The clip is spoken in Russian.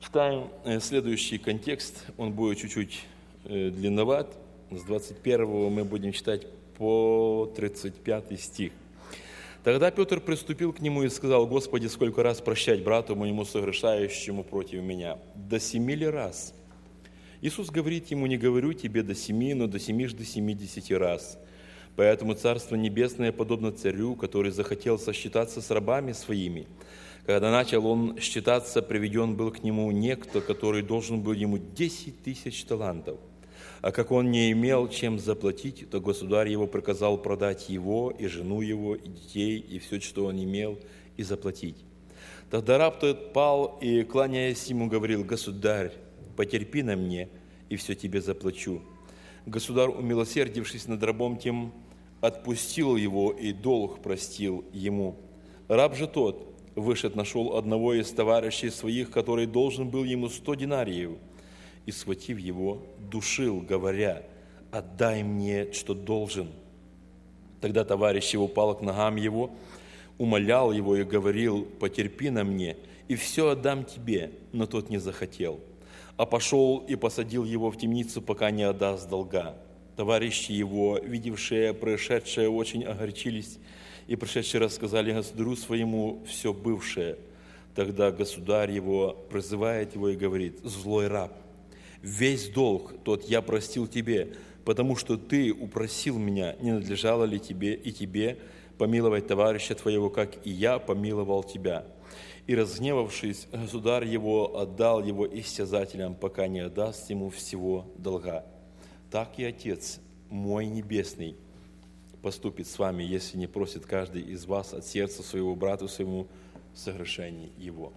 Читаем следующий контекст, он будет чуть-чуть длинноват. С 21 мы будем читать по 35 стих. «Тогда Петр приступил к нему и сказал: Господи, сколько раз прощать брату моему, согрешающему против меня? До 7 ли раз? Иисус говорит ему: не говорю тебе до 7, но до 70 раз. Поэтому Царство Небесное подобно царю, который захотел сосчитаться с рабами своими. Когда начал он считаться, приведен был к нему некто, который должен был ему 10 тысяч талантов. А как он не имел чем заплатить, то государь его приказал продать его, и жену его, и детей, и все, что он имел, и заплатить. Тогда раб тот пал и, кланяясь ему, говорил: Государь, потерпи на мне, и все тебе заплачу. Государь, умилосердившись над рабом тем, отпустил его и долг простил ему. Раб же тот, вышед, нашел одного из товарищей своих, который должен был ему 100 динариев, и, схватив его, душил, говоря: отдай мне, что должен. Тогда товарищ его пал к ногам его, умолял его и говорил: потерпи на мне, и все отдам тебе. Но тот не захотел, а пошел и посадил его в темницу, пока не отдаст долга. Товарищи его, видевшие происшедшее, очень огорчились, и пришедшие рассказали государю своему все бывшее. Тогда государь его призывает его и говорит: злой раб, весь долг тот я простил тебе, потому что ты упросил меня, не надлежало ли тебе и тебе помиловать товарища твоего, как и я помиловал тебя. И, разгневавшись, государь его отдал его истязателям, пока не отдаст ему всего долга. Так и Отец мой Небесный поступит с вами, если не просит каждый из вас от сердца своего брату своему в согрешении его».